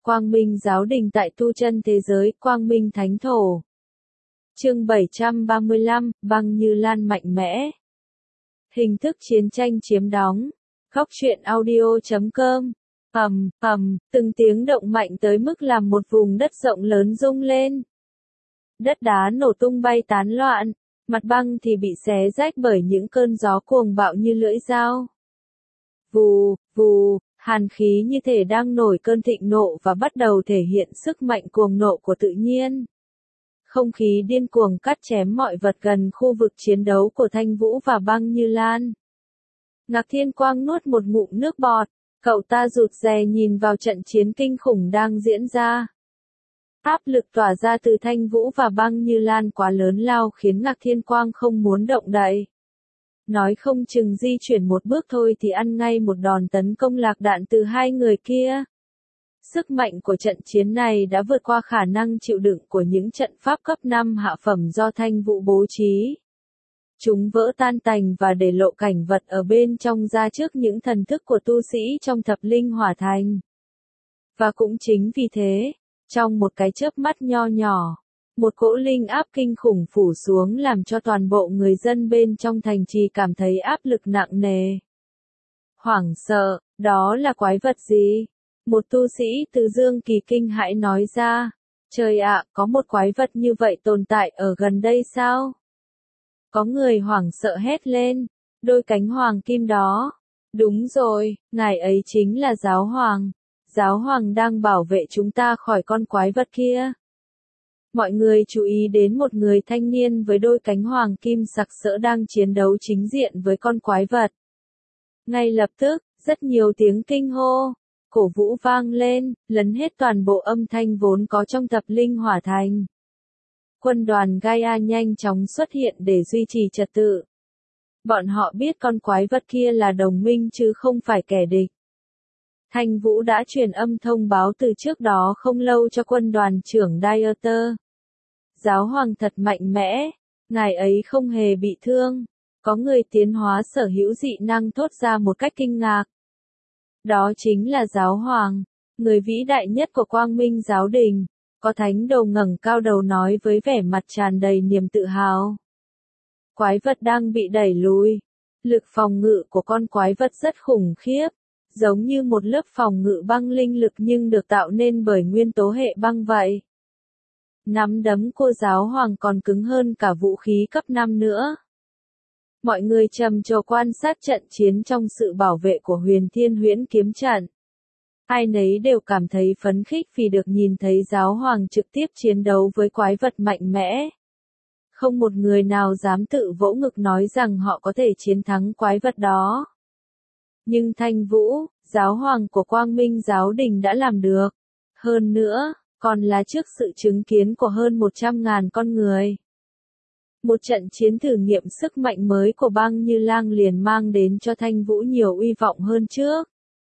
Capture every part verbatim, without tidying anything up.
Quang Minh giáo đình tại tu chân thế giới, Quang Minh thánh thổ. Chương bảy trăm ba mươi lăm, băng như lan mạnh mẽ. Hình thức chiến tranh chiếm đóng. Góc truyện audio chấm com. Ầm, ầm, từng tiếng động mạnh tới mức làm một vùng đất rộng lớn rung lên. Đất đá nổ tung bay tán loạn, mặt băng thì bị xé rách bởi những cơn gió cuồng bạo như lưỡi dao. Vù, vù, hàn khí như thể đang nổi cơn thịnh nộ và bắt đầu thể hiện sức mạnh cuồng nộ của tự nhiên. Không khí điên cuồng cắt chém mọi vật gần khu vực chiến đấu của Thanh Vũ và Băng Như Lan. Ngạc Thiên Quang nuốt một ngụm nước bọt, cậu ta rụt rè nhìn vào trận chiến kinh khủng đang diễn ra. Áp lực tỏa ra từ Thanh Vũ và Băng Như Lan quá lớn lao khiến Ngạc Thiên Quang không muốn động đậy. Nói không chừng di chuyển một bước thôi thì ăn ngay một đòn tấn công lạc đạn từ hai người kia. Sức mạnh của trận chiến này đã vượt qua khả năng chịu đựng của những trận pháp cấp năm hạ phẩm do Thanh Vũ bố trí. Chúng vỡ tan tành và để lộ cảnh vật ở bên trong ra trước những thần thức của tu sĩ trong thập linh hỏa thành. Và cũng chính vì thế, trong một cái chớp mắt nho nhỏ, một cỗ linh áp kinh khủng phủ xuống làm cho toàn bộ người dân bên trong thành trì cảm thấy áp lực nặng nề. Hoảng sợ, đó là quái vật gì? Một tu sĩ từ Dương Kỳ kinh hãi nói ra. Trời ạ, có một quái vật như vậy tồn tại ở gần đây sao? Có người hoảng sợ hét lên. Đôi cánh hoàng kim đó. Đúng rồi, ngài ấy chính là giáo hoàng. Giáo hoàng đang bảo vệ chúng ta khỏi con quái vật kia. Mọi người chú ý đến một người thanh niên với đôi cánh hoàng kim sặc sỡ đang chiến đấu chính diện với con quái vật. Ngay lập tức, rất nhiều tiếng kinh hô, cổ vũ vang lên, lấn hết toàn bộ âm thanh vốn có trong thập linh hỏa thành. Quân đoàn Gaia nhanh chóng xuất hiện để duy trì trật tự. Bọn họ biết con quái vật kia là đồng minh chứ không phải kẻ địch. Thanh Vũ đã truyền âm thông báo từ trước đó không lâu cho quân đoàn trưởng Dieter. Giáo hoàng thật mạnh mẽ, ngài ấy không hề bị thương. Có người tiến hóa sở hữu dị năng thốt ra một cách kinh ngạc. Đó chính là giáo hoàng, người vĩ đại nhất của Quang Minh giáo đình. Có thánh đồ ngẩng cao đầu nói với vẻ mặt tràn đầy niềm tự hào. Quái vật đang bị đẩy lùi. Lực phòng ngự của con quái vật rất khủng khiếp. Giống như một lớp phòng ngự băng linh lực nhưng được tạo nên bởi nguyên tố hệ băng vậy. Nắm đấm của giáo hoàng còn cứng hơn cả vũ khí cấp năm nữa. Mọi người trầm trồ quan sát trận chiến trong sự bảo vệ của Huyền Thiên Huyễn kiếm trận. Ai nấy đều cảm thấy phấn khích vì được nhìn thấy giáo hoàng trực tiếp chiến đấu với quái vật mạnh mẽ. Không một người nào dám tự vỗ ngực nói rằng họ có thể chiến thắng quái vật đó. Nhưng Thanh Vũ, giáo hoàng của Quang Minh giáo đình đã làm được. Hơn nữa, còn là trước sự chứng kiến của hơn một trăm ngàn con người. Một trận chiến thử nghiệm sức mạnh mới của Băng Như Lan liền mang đến cho Thanh Vũ nhiều uy vọng hơn trước.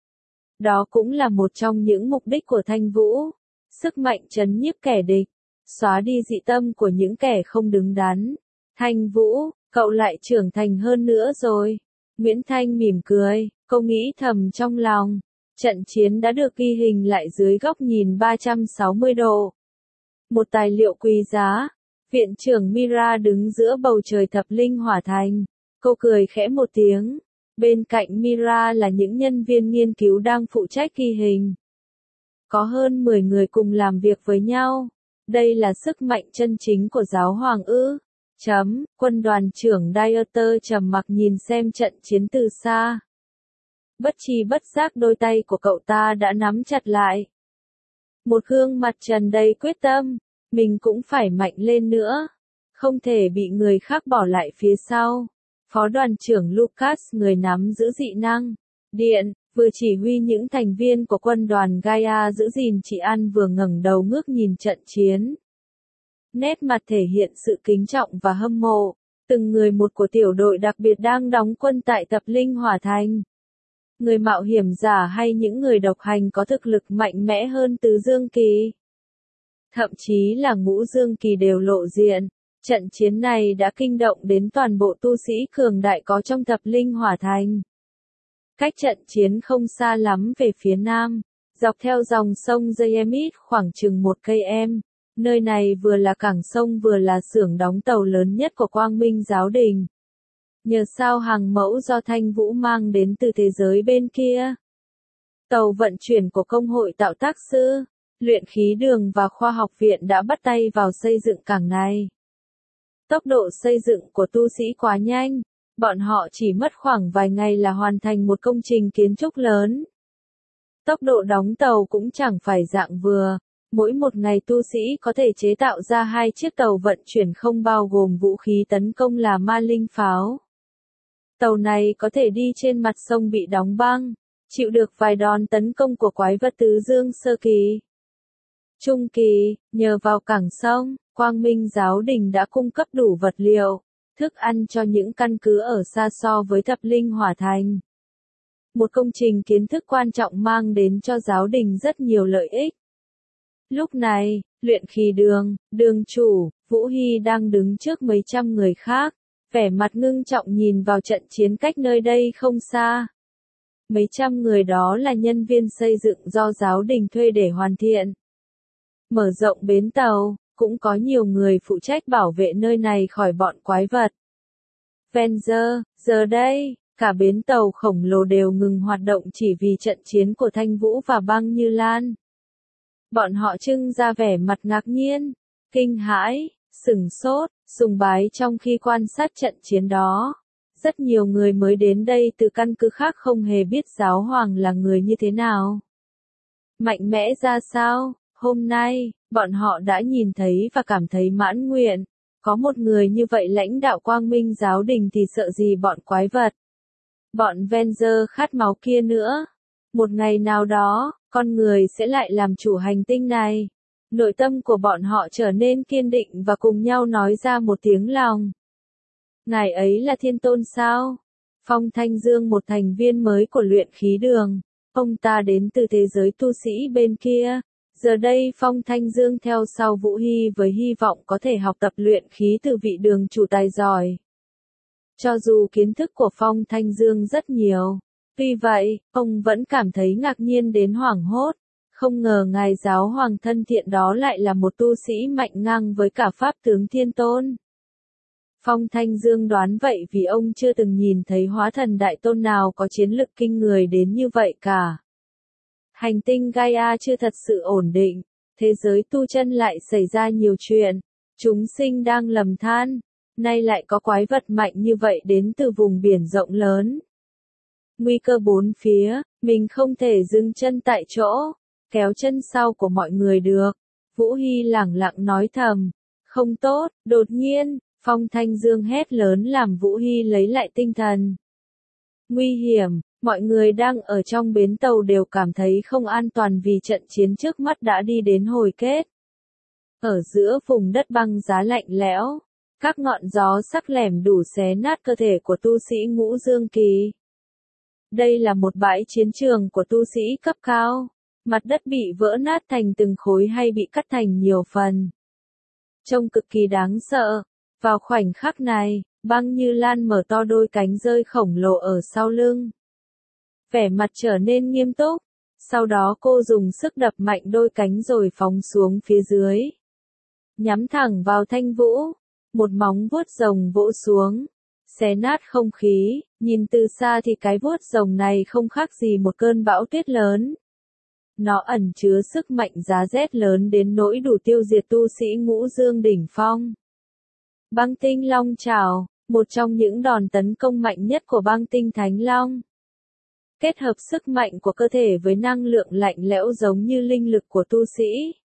Đó cũng là một trong những mục đích của Thanh Vũ. Sức mạnh trấn nhiếp kẻ địch, xóa đi dị tâm của những kẻ không đứng đắn. Thanh Vũ, cậu lại trưởng thành hơn nữa rồi. Nguyễn Thanh mỉm cười, cô nghĩ thầm trong lòng. Trận chiến đã được ghi hình lại dưới góc nhìn ba trăm sáu mươi độ. Một tài liệu quý giá. Viện trưởng Mira đứng giữa bầu trời thập linh hỏa thành. Cô cười khẽ một tiếng. Bên cạnh Mira là những nhân viên nghiên cứu đang phụ trách ghi hình. Có hơn mười người cùng làm việc với nhau. Đây là sức mạnh chân chính của giáo hoàng ư. Chấm, quân đoàn trưởng Dieter trầm mặc nhìn xem trận chiến từ xa. Bất tri bất giác đôi tay của cậu ta đã nắm chặt lại. Một gương mặt tràn đầy quyết tâm, mình cũng phải mạnh lên nữa. Không thể bị người khác bỏ lại phía sau. Phó đoàn trưởng Lucas, người nắm giữ dị năng điện, vừa chỉ huy những thành viên của quân đoàn Gaia giữ gìn trị an vừa ngẩng đầu ngước nhìn trận chiến. Nét mặt thể hiện sự kính trọng và hâm mộ. Từng người một của tiểu đội đặc biệt đang đóng quân tại Thập Linh Hỏa Thành. Người mạo hiểm giả hay những người độc hành có thực lực mạnh mẽ hơn Tứ Dương Kỳ. Thậm chí là Ngũ Dương Kỳ đều lộ diện. Trận chiến này đã kinh động đến toàn bộ tu sĩ cường đại có trong Thập Linh Hỏa Thành. Cách trận chiến không xa lắm về phía nam, Dọc theo dòng sông Dayemit khoảng chừng một cây em, nơi này vừa là cảng sông vừa là xưởng đóng tàu lớn nhất của Quang Minh Giáo Đình. Nhờ sao hàng mẫu do Thanh Vũ mang đến từ thế giới bên kia. Tàu vận chuyển của Công hội Tạo tác sư, Luyện khí đường và Khoa học viện đã bắt tay vào xây dựng cảng này. Tốc độ xây dựng của tu sĩ quá nhanh, bọn họ chỉ mất khoảng vài ngày là hoàn thành một công trình kiến trúc lớn. Tốc độ đóng tàu cũng chẳng phải dạng vừa, mỗi một ngày tu sĩ có thể chế tạo ra hai chiếc tàu vận chuyển không bao gồm vũ khí tấn công là ma linh pháo. Tàu này có thể đi trên mặt sông bị đóng băng, chịu được vài đòn tấn công của quái vật tứ dương sơ kỳ. Trung kỳ, nhờ vào cảng sông, Quang Minh Giáo Đình đã cung cấp đủ vật liệu, thức ăn cho những căn cứ ở xa so với Thập Linh Hỏa Thành. Một công trình kiến thức quan trọng mang đến cho giáo đình rất nhiều lợi ích. Lúc này, luyện khí đường, đường chủ, Vũ Hy đang đứng trước mấy trăm người khác, vẻ mặt ngưng trọng nhìn vào trận chiến cách nơi đây không xa. Mấy trăm người đó là nhân viên xây dựng do giáo đình thuê để hoàn thiện. Mở rộng bến tàu, cũng có nhiều người phụ trách bảo vệ nơi này khỏi bọn quái vật. Venzer, giờ đây, cả bến tàu khổng lồ đều ngừng hoạt động chỉ vì trận chiến của Thanh Vũ và Băng Như Lan. Bọn họ trưng ra vẻ mặt ngạc nhiên, kinh hãi, sửng sốt, sùng bái trong khi quan sát trận chiến đó. Rất nhiều người mới đến đây từ căn cứ khác không hề biết giáo hoàng là người như thế nào. Mạnh mẽ ra sao, hôm nay, bọn họ đã nhìn thấy và cảm thấy mãn nguyện. Có một người như vậy lãnh đạo Quang Minh Giáo Đình thì sợ gì bọn quái vật. Bọn Venzer khát máu kia nữa. Một ngày nào đó, con người sẽ lại làm chủ hành tinh này. Nội tâm của bọn họ trở nên kiên định và cùng nhau nói ra một tiếng lòng. Ngài ấy là Thiên Tôn sao? Phong Thanh Dương, một thành viên mới của luyện khí đường. Ông ta đến từ thế giới tu sĩ bên kia. Giờ đây Phong Thanh Dương theo sau Vũ Hy với hy vọng có thể học tập luyện khí từ vị đường chủ tài giỏi. Cho dù kiến thức của Phong Thanh Dương rất nhiều, tuy vậy, ông vẫn cảm thấy ngạc nhiên đến hoảng hốt. Không ngờ ngài giáo hoàng thân thiện đó lại là một tu sĩ mạnh ngang với cả pháp tướng Thiên Tôn. Phong Thanh Dương đoán vậy vì ông chưa từng nhìn thấy hóa thần đại tôn nào có chiến lực kinh người đến như vậy cả. Hành tinh Gaia chưa thật sự ổn định, thế giới tu chân lại xảy ra nhiều chuyện, chúng sinh đang lầm than, nay lại có quái vật mạnh như vậy đến từ vùng biển rộng lớn. Nguy cơ bốn phía, mình không thể dừng chân tại chỗ, kéo chân sau của mọi người được. Vũ Hy lẳng lặng nói thầm, không tốt, đột nhiên, Phong Thanh Dương hét lớn làm Vũ Hy lấy lại tinh thần. Nguy hiểm, mọi người đang ở trong bến tàu đều cảm thấy không an toàn vì trận chiến trước mắt đã đi đến hồi kết. Ở giữa vùng đất băng giá lạnh lẽo, các ngọn gió sắc lẻm đủ xé nát cơ thể của tu sĩ ngũ dương kỳ. Đây là một bãi chiến trường của tu sĩ cấp cao, mặt đất bị vỡ nát thành từng khối hay bị cắt thành nhiều phần. Trông cực kỳ đáng sợ. Vào khoảnh khắc này, Băng Như Lan mở to đôi cánh rơi khổng lồ ở sau lưng. Vẻ mặt trở nên nghiêm túc, sau đó cô dùng sức đập mạnh đôi cánh rồi phóng xuống phía dưới. Nhắm thẳng vào Thanh Vũ, một móng vuốt rồng vỗ xuống, xé nát không khí, nhìn từ xa thì cái vuốt rồng này không khác gì một cơn bão tuyết lớn. Nó ẩn chứa sức mạnh giá rét lớn đến nỗi đủ tiêu diệt tu sĩ ngũ dương đỉnh phong. Băng tinh long trảo, một trong những đòn tấn công mạnh nhất của băng tinh thánh long. Kết hợp sức mạnh của cơ thể với năng lượng lạnh lẽo giống như linh lực của tu sĩ.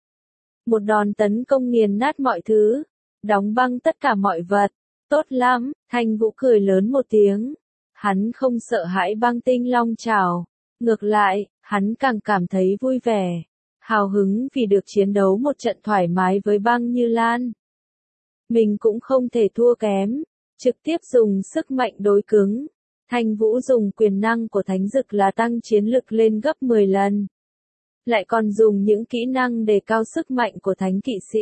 Một đòn tấn công nghiền nát mọi thứ, đóng băng tất cả mọi vật. Tốt lắm, Thanh Vũ cười lớn một tiếng. Hắn không sợ hãi băng tinh long trảo. Ngược lại, hắn càng cảm thấy vui vẻ, hào hứng vì được chiến đấu một trận thoải mái với Băng Như Lan. Mình cũng không thể thua kém, trực tiếp dùng sức mạnh đối cứng. Thanh Vũ dùng quyền năng của thánh dực là tăng chiến lực lên gấp mười lần. Lại còn dùng những kỹ năng đề cao sức mạnh của thánh kỵ sĩ.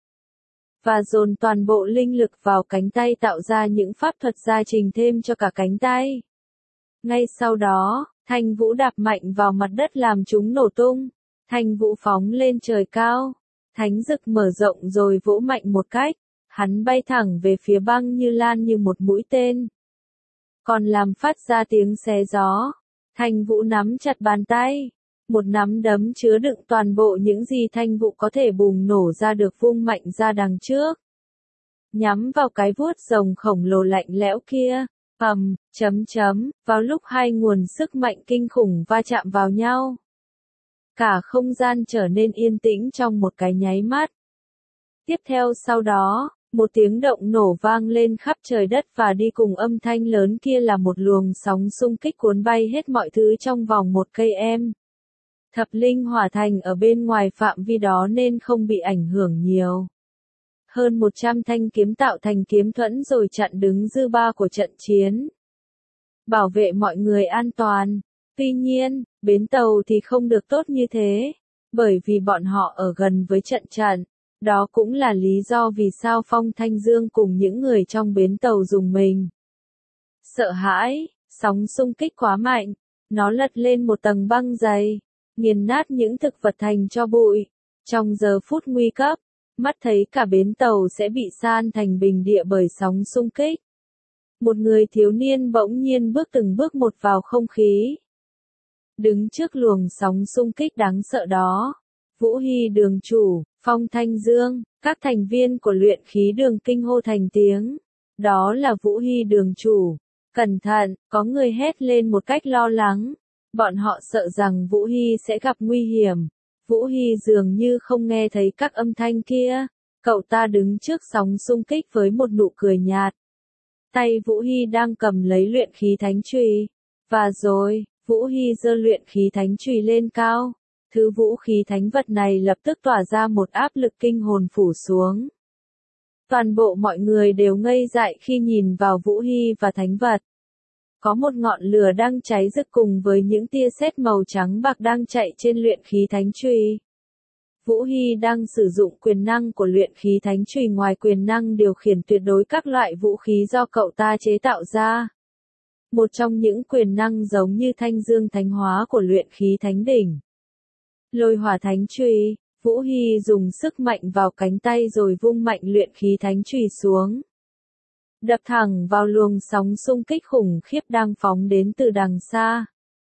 Và dồn toàn bộ linh lực vào cánh tay tạo ra những pháp thuật gia trình thêm cho cả cánh tay. Ngay sau đó, Thanh Vũ đạp mạnh vào mặt đất làm chúng nổ tung. Thanh Vũ phóng lên trời cao. Thánh Dực mở rộng rồi vỗ mạnh một cách. Hắn bay thẳng về phía Băng Như Lan như một mũi tên. Còn làm phát ra tiếng xé gió. Thanh Vũ nắm chặt bàn tay. Một nắm đấm chứa đựng toàn bộ những gì Thanh Vũ có thể bùng nổ ra được vung mạnh ra đằng trước. Nhắm vào cái vuốt rồng khổng lồ lạnh lẽo kia. Ầm, chấm chấm, vào lúc hai nguồn sức mạnh kinh khủng va chạm vào nhau. Cả không gian trở nên yên tĩnh trong một cái nháy mắt. Tiếp theo sau đó, một tiếng động nổ vang lên khắp trời đất và đi cùng âm thanh lớn kia là một luồng sóng xung kích cuốn bay hết mọi thứ trong vòng một cây em. Thập linh hỏa thành ở bên ngoài phạm vi đó nên không bị ảnh hưởng nhiều. Hơn một trăm thanh kiếm tạo thành kiếm thuẫn rồi chặn đứng dư ba của trận chiến. Bảo vệ mọi người an toàn. Tuy nhiên, bến tàu thì không được tốt như thế, bởi vì bọn họ ở gần với trận trận. Đó cũng là lý do vì sao Phong Thanh Dương cùng những người trong bến tàu dùng mình. Sợ hãi, sóng xung kích quá mạnh, nó lật lên một tầng băng dày, nghiền nát những thực vật thành tro bụi. Trong giờ phút nguy cấp, mắt thấy cả bến tàu sẽ bị san thành bình địa bởi sóng xung kích. Một người thiếu niên bỗng nhiên bước từng bước một vào không khí. Đứng trước luồng sóng xung kích đáng sợ đó, Vũ Hy đường chủ, Phong Thanh Dương, các thành viên của luyện khí đường kinh hô thành tiếng. Đó là Vũ Hy đường chủ. Cẩn thận, có người hét lên một cách lo lắng. Bọn họ sợ rằng Vũ Hy sẽ gặp nguy hiểm. Vũ Hy dường như không nghe thấy các âm thanh kia. Cậu ta đứng trước sóng xung kích với một nụ cười nhạt. Tay Vũ Hy đang cầm lấy luyện khí thánh chùy. Và rồi, Vũ Hy giơ luyện khí thánh chùy lên cao. Thứ vũ khí thánh vật này lập tức tỏa ra một áp lực kinh hồn phủ xuống. Toàn bộ mọi người đều ngây dại khi nhìn vào Vũ Hy và thánh vật. Có một ngọn lửa đang cháy rực cùng với những tia sét màu trắng bạc đang chạy trên luyện khí thánh chùy. Vũ Hy đang sử dụng quyền năng của luyện khí thánh chùy ngoài quyền năng điều khiển tuyệt đối các loại vũ khí do cậu ta chế tạo ra. Một trong những quyền năng giống như thanh dương thánh hóa của luyện khí thánh đỉnh. Lôi hỏa thánh chùy, Vũ Hy dùng sức mạnh vào cánh tay rồi vung mạnh luyện khí thánh chùy xuống. Đập thẳng vào luồng sóng xung kích khủng khiếp đang phóng đến từ đằng xa.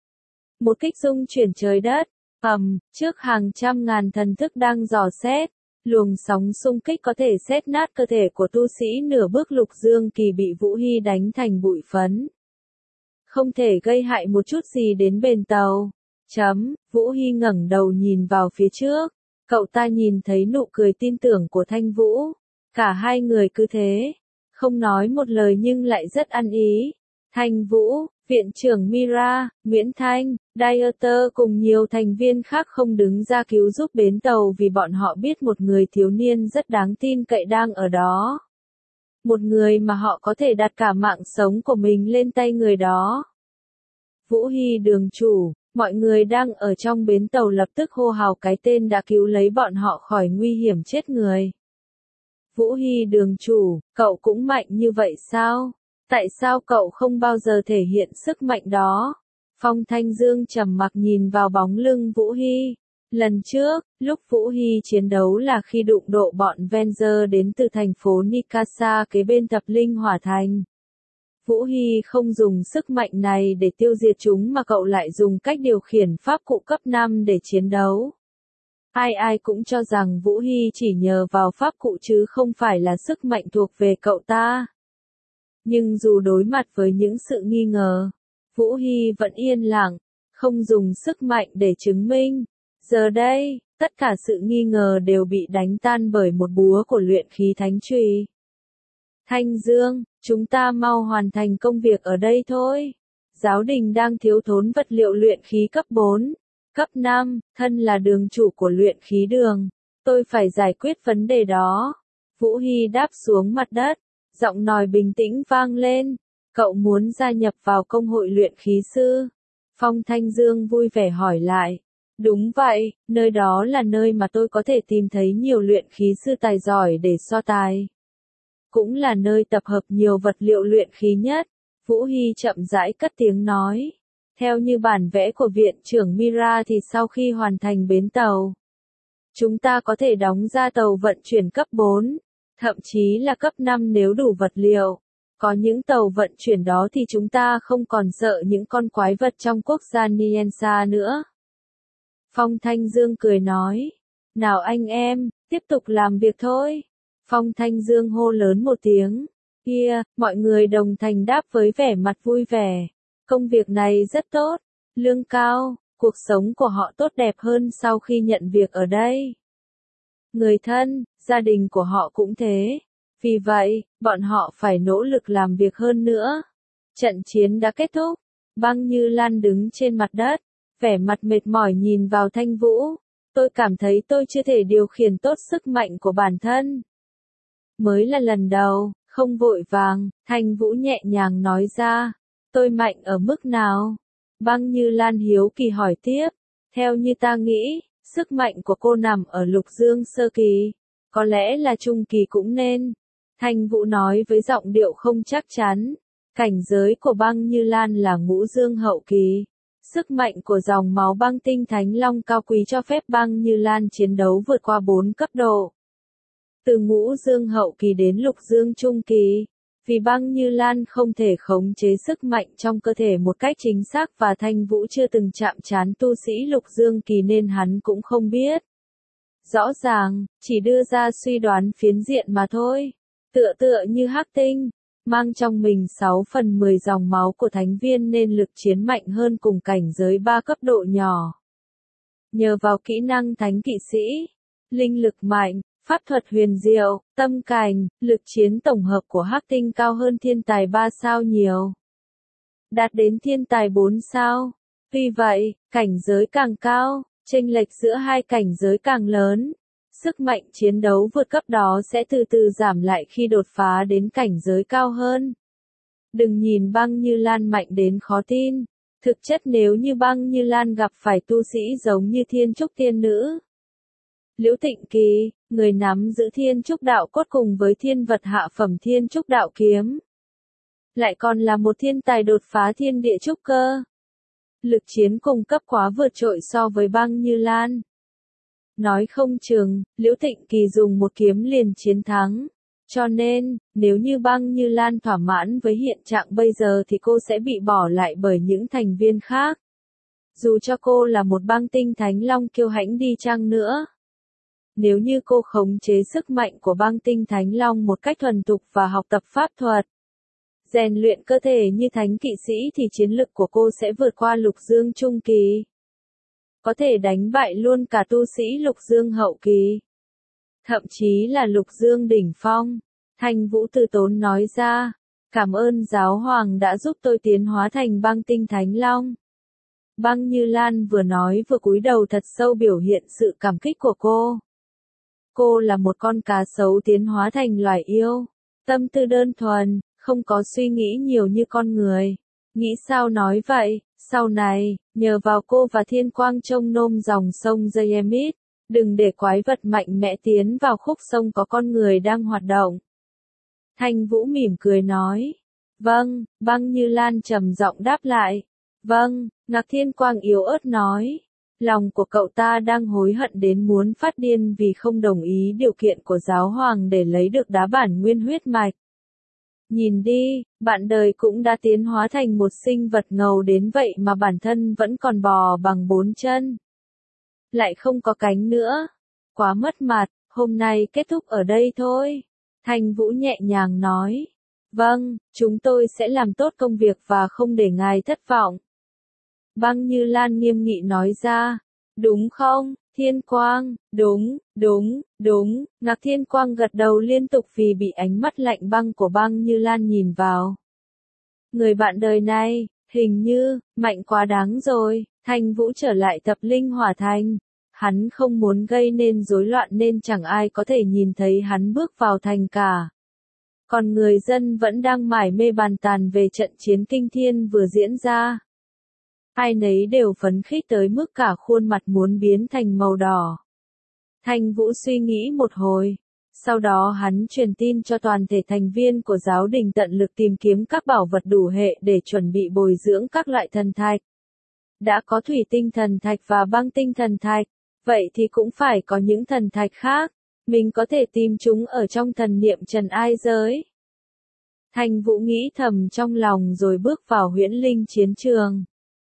Một kích rung chuyển trời đất, ầm, trước hàng trăm ngàn thần thức đang dò xét, luồng sóng xung kích có thể xét nát cơ thể của tu sĩ nửa bước lục dương kỳ bị Vũ Hy đánh thành bụi phấn. Không thể gây hại một chút gì đến bền tàu. Chấm, Vũ Hy ngẩng đầu nhìn vào phía trước. Cậu ta nhìn thấy nụ cười tin tưởng của Thanh Vũ. Cả hai người cứ thế, không nói một lời nhưng lại rất ăn ý. Thanh Vũ, viện trưởng Mira, Nguyễn Thanh, Dieter cùng nhiều thành viên khác không đứng ra cứu giúp bến tàu vì bọn họ biết một người thiếu niên rất đáng tin cậy đang ở đó. Một người mà họ có thể đặt cả mạng sống của mình lên tay người đó. Vũ Hy đường chủ, mọi người đang ở trong bến tàu lập tức hô hào cái tên đã cứu lấy bọn họ khỏi nguy hiểm chết người. Vũ Hy đường chủ, cậu cũng mạnh như vậy sao? Tại sao cậu không bao giờ thể hiện sức mạnh đó? Phong Thanh Dương trầm mặc nhìn vào bóng lưng Vũ Hy. Lần trước, lúc Vũ Hy chiến đấu là khi đụng độ bọn Venger đến từ thành phố Nikasa kế bên Thập Linh Hỏa Thành. Vũ Hy không dùng sức mạnh này để tiêu diệt chúng mà cậu lại dùng cách điều khiển pháp cụ cấp năm để chiến đấu. Ai ai cũng cho rằng Vũ Hy chỉ nhờ vào pháp cụ chứ không phải là sức mạnh thuộc về cậu ta. Nhưng dù đối mặt với những sự nghi ngờ, Vũ Hy vẫn yên lặng, không dùng sức mạnh để chứng minh. Giờ đây, tất cả sự nghi ngờ đều bị đánh tan bởi một búa của luyện khí thánh chùy. Thanh Dương, chúng ta mau hoàn thành công việc ở đây thôi. Giáo đình đang thiếu thốn vật liệu luyện khí cấp bốn, cấp năm, thân là đường chủ của luyện khí đường. Tôi phải giải quyết vấn đề đó. Vũ Hy đáp xuống mặt đất, giọng nói bình tĩnh vang lên. Cậu muốn gia nhập vào công hội luyện khí sư? Phong Thanh Dương vui vẻ hỏi lại. Đúng vậy, nơi đó là nơi mà tôi có thể tìm thấy nhiều luyện khí sư tài giỏi để so tài. Cũng là nơi tập hợp nhiều vật liệu luyện khí nhất. Vũ Hy chậm rãi cất tiếng nói. Theo như bản vẽ của viện trưởng Mira thì sau khi hoàn thành bến tàu, chúng ta có thể đóng ra tàu vận chuyển cấp bốn, thậm chí là cấp năm nếu đủ vật liệu. Có những tàu vận chuyển đó thì chúng ta không còn sợ những con quái vật trong quốc gia Niensa nữa. Phong Thanh Dương cười nói, nào anh em, tiếp tục làm việc thôi. Phong Thanh Dương hô lớn một tiếng, kia, mọi người đồng thanh đáp với vẻ mặt vui vẻ. Công việc này rất tốt, lương cao, cuộc sống của họ tốt đẹp hơn sau khi nhận việc ở đây. Người thân, gia đình của họ cũng thế. Vì vậy, bọn họ phải nỗ lực làm việc hơn nữa. Trận chiến đã kết thúc. Băng Như Lan đứng trên mặt đất, vẻ mặt mệt mỏi nhìn vào Thanh Vũ. Tôi cảm thấy tôi chưa thể điều khiển tốt sức mạnh của bản thân. Mới là lần đầu, không vội vàng, Thanh Vũ nhẹ nhàng nói ra. Tôi mạnh ở mức nào? Băng Như Lan hiếu kỳ hỏi tiếp. Theo như ta nghĩ, sức mạnh của cô nằm ở lục dương sơ kỳ. Có lẽ là trung kỳ cũng nên. Thanh Vũ nói với giọng điệu không chắc chắn. Cảnh giới của Băng Như Lan là ngũ dương hậu kỳ. Sức mạnh của dòng máu băng tinh thánh long cao quý cho phép Băng Như Lan chiến đấu vượt qua bốn cấp độ. Từ ngũ dương hậu kỳ đến lục dương trung kỳ. Vì Băng Như Lan không thể khống chế sức mạnh trong cơ thể một cách chính xác và Thanh Vũ chưa từng chạm trán tu sĩ lục dương kỳ nên hắn cũng không biết. Rõ ràng, chỉ đưa ra suy đoán phiến diện mà thôi. Tựa tựa như hắc tinh, mang trong mình sáu phần mười dòng máu của thánh viên nên lực chiến mạnh hơn cùng cảnh giới ba cấp độ nhỏ. Nhờ vào kỹ năng thánh kỵ sĩ, linh lực mạnh, pháp thuật huyền diệu, tâm cảnh, lực chiến tổng hợp của hắc tinh cao hơn thiên tài ba sao nhiều. Đạt đến thiên tài bốn sao. Vì vậy, cảnh giới càng cao, chênh lệch giữa hai cảnh giới càng lớn. Sức mạnh chiến đấu vượt cấp đó sẽ từ từ giảm lại khi đột phá đến cảnh giới cao hơn. Đừng nhìn Băng Như Lan mạnh đến khó tin. Thực chất nếu như Băng Như Lan gặp phải tu sĩ giống như Thiên Trúc Tiên Nữ, Liễu Tịnh Kỳ, người nắm giữ Thiên Trúc Đạo Cốt cùng với thiên vật hạ phẩm Thiên Trúc Đạo Kiếm, lại còn là một thiên tài đột phá thiên địa trúc cơ. Lực chiến cùng cấp quá vượt trội so với Băng Như Lan. Nói không chừng, Liễu Tịnh Kỳ dùng một kiếm liền chiến thắng. Cho nên, nếu như Băng Như Lan thỏa mãn với hiện trạng bây giờ thì cô sẽ bị bỏ lại bởi những thành viên khác. Dù cho cô là một băng tinh thánh long kiêu hãnh đi chăng nữa. Nếu như cô khống chế sức mạnh của băng tinh thánh long một cách thuần thục và học tập pháp thuật, rèn luyện cơ thể như thánh kỵ sĩ thì chiến lực của cô sẽ vượt qua lục dương trung kỳ. Có thể đánh bại luôn cả tu sĩ lục dương hậu kỳ. Thậm chí là lục dương đỉnh phong. Thanh Vũ từ tốn nói ra. Cảm ơn giáo hoàng đã giúp tôi tiến hóa thành băng tinh thánh long. Băng Như Lan vừa nói vừa cúi đầu thật sâu biểu hiện sự cảm kích của cô. Cô là một con cá sấu tiến hóa thành loài yêu. Tâm tư đơn thuần, không có suy nghĩ nhiều như con người. Nghĩ sao nói vậy, sau này, nhờ vào cô và Thiên Quang trông nom dòng sông Zayemit, đừng để quái vật mạnh mẽ tiến vào khúc sông có con người đang hoạt động. Thanh Vũ mỉm cười nói. Vâng, Băng Như Lan trầm giọng đáp lại. Vâng, Ngạc Thiên Quang yếu ớt nói. Lòng của cậu ta đang hối hận đến muốn phát điên vì không đồng ý điều kiện của giáo hoàng để lấy được đá bản nguyên huyết mạch. Nhìn đi, bạn đời cũng đã tiến hóa thành một sinh vật ngầu đến vậy mà bản thân vẫn còn bò bằng bốn chân. Lại không có cánh nữa. Quá mất mặt, hôm nay kết thúc ở đây thôi. Thanh Vũ nhẹ nhàng nói. Vâng, chúng tôi sẽ làm tốt công việc và không để ngài thất vọng. Băng Như Lan nghiêm nghị nói ra. Đúng không, Thiên Quang, đúng, đúng, đúng, Ngạc Thiên Quang gật đầu liên tục vì bị ánh mắt lạnh băng của Băng Như Lan nhìn vào. Người bạn đời này, hình như, mạnh quá đáng rồi. Thanh Vũ trở lại tập linh hỏa thành. Hắn không muốn gây nên rối loạn nên chẳng ai có thể nhìn thấy hắn bước vào thành cả. Còn người dân vẫn đang mải mê bàn tàn về trận chiến kinh thiên vừa diễn ra. Ai nấy đều phấn khích tới mức cả khuôn mặt muốn biến thành màu đỏ. Thanh Vũ suy nghĩ một hồi. Sau đó hắn truyền tin cho toàn thể thành viên của giáo đình tận lực tìm kiếm các bảo vật đủ hệ để chuẩn bị bồi dưỡng các loại thần thạch. Đã có thủy tinh thần thạch và băng tinh thần thạch, vậy thì cũng phải có những thần thạch khác. Mình có thể tìm chúng ở trong thần niệm trần ai giới. Thanh Vũ nghĩ thầm trong lòng rồi bước vào huyễn linh chiến trường.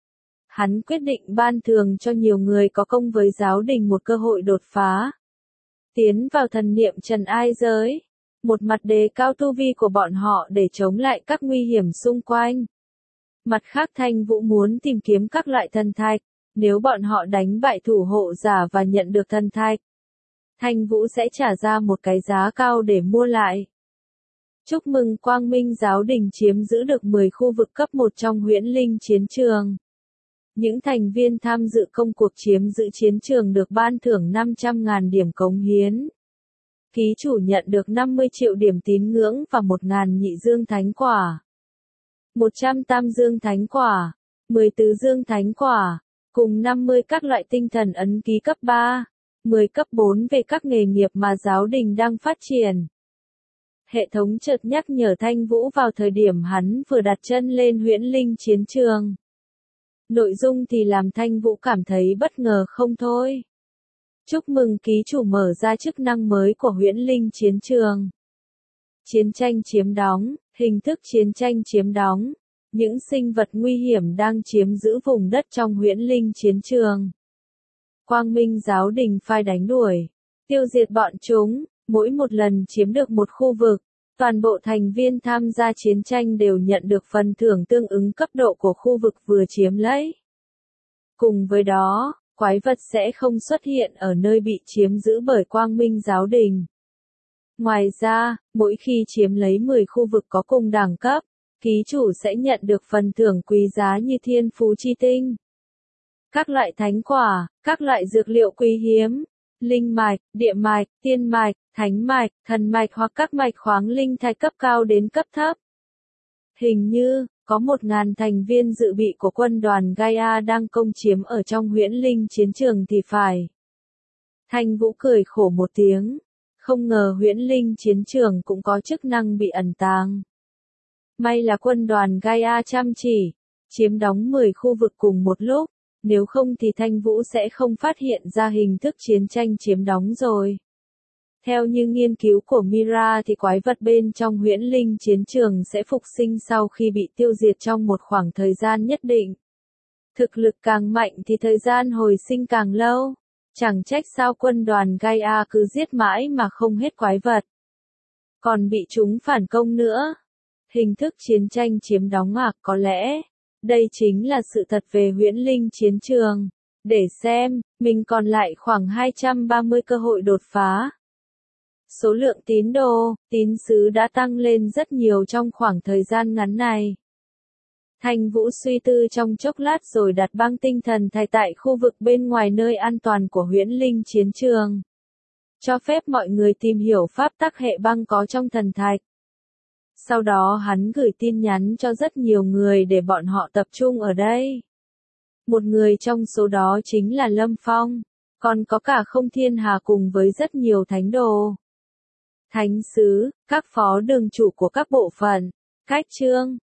Hắn quyết định ban thưởng cho nhiều người có công với giáo đình một cơ hội đột phá. Tiến vào thần niệm trần ai giới. Một mặt đề cao tu vi của bọn họ để chống lại các nguy hiểm xung quanh. Mặt khác Thanh Vũ muốn tìm kiếm các loại thần thạch. Nếu bọn họ đánh bại thủ hộ giả và nhận được thần thạch, Thanh Vũ sẽ trả ra một cái giá cao để mua lại. Chúc mừng Quang Minh Giáo Đình chiếm giữ được mười khu vực cấp một trong huyễn linh chiến trường. Những thành viên tham dự công cuộc chiếm giữ chiến trường được ban thưởng năm trăm nghìn điểm cống hiến. Ký chủ nhận được năm mươi triệu điểm tín ngưỡng và một nghìn nhị dương thánh quả. một trăm tam dương thánh quả, mười tứ dương thánh quả, cùng năm mươi các loại tinh thần ấn ký cấp ba, mười cấp bốn về các nghề nghiệp mà giáo đình đang phát triển. Hệ thống chợt nhắc nhở Thanh Vũ vào thời điểm hắn vừa đặt chân lên huyễn linh chiến trường. Nội dung thì làm Thanh Vũ cảm thấy bất ngờ không thôi. Chúc mừng ký chủ mở ra chức năng mới của huyễn linh chiến trường. Chiến tranh chiếm đóng, hình thức chiến tranh chiếm đóng. Những sinh vật nguy hiểm đang chiếm giữ vùng đất trong huyễn linh chiến trường. Quang Minh Giáo Đình phái đánh đuổi, tiêu diệt bọn chúng. Mỗi một lần chiếm được một khu vực, toàn bộ thành viên tham gia chiến tranh đều nhận được phần thưởng tương ứng cấp độ của khu vực vừa chiếm lấy. Cùng với đó, quái vật sẽ không xuất hiện ở nơi bị chiếm giữ bởi Quang Minh Giáo Đình. Ngoài ra, mỗi khi chiếm lấy mười khu vực có cùng đẳng cấp, ký chủ sẽ nhận được phần thưởng quý giá như thiên phú chi tinh, các loại thánh quả, các loại dược liệu quý hiếm, linh mạch, địa mạch, tiên mạch, thánh mạch, thần mạch hoặc các mạch khoáng linh thạch cấp cao đến cấp thấp. Hình như, có một ngàn thành viên dự bị của quân đoàn Gaia đang công chiếm ở trong huyễn linh chiến trường thì phải. Thanh Vũ cười khổ một tiếng. Không ngờ huyễn linh chiến trường cũng có chức năng bị ẩn tàng. May là quân đoàn Gaia chăm chỉ, chiếm đóng mười khu vực cùng một lúc. Nếu không thì Thanh Vũ sẽ không phát hiện ra hình thức chiến tranh chiếm đóng rồi. Theo như nghiên cứu của Mira thì quái vật bên trong huyễn linh chiến trường sẽ phục sinh sau khi bị tiêu diệt trong một khoảng thời gian nhất định. Thực lực càng mạnh thì thời gian hồi sinh càng lâu. Chẳng trách sao quân đoàn Gaia cứ giết mãi mà không hết quái vật. Còn bị chúng phản công nữa. Hình thức chiến tranh chiếm đóng à, có lẽ đây chính là sự thật về huyễn linh chiến trường. Để xem, mình còn lại khoảng hai trăm ba mươi cơ hội đột phá. Số lượng tín đồ, tín sứ đã tăng lên rất nhiều trong khoảng thời gian ngắn này. Thanh Vũ suy tư trong chốc lát rồi đặt băng tinh thần thạch tại khu vực bên ngoài nơi an toàn của huyễn linh chiến trường. Cho phép mọi người tìm hiểu pháp tắc hệ băng có trong thần thạch. Sau đó hắn gửi tin nhắn cho rất nhiều người để bọn họ tập trung ở đây. Một người trong số đó chính là Lâm Phong, còn có cả Không Thiên Hà cùng với rất nhiều thánh đồ, thánh sứ, các phó đường chủ của các bộ phận, cách chương.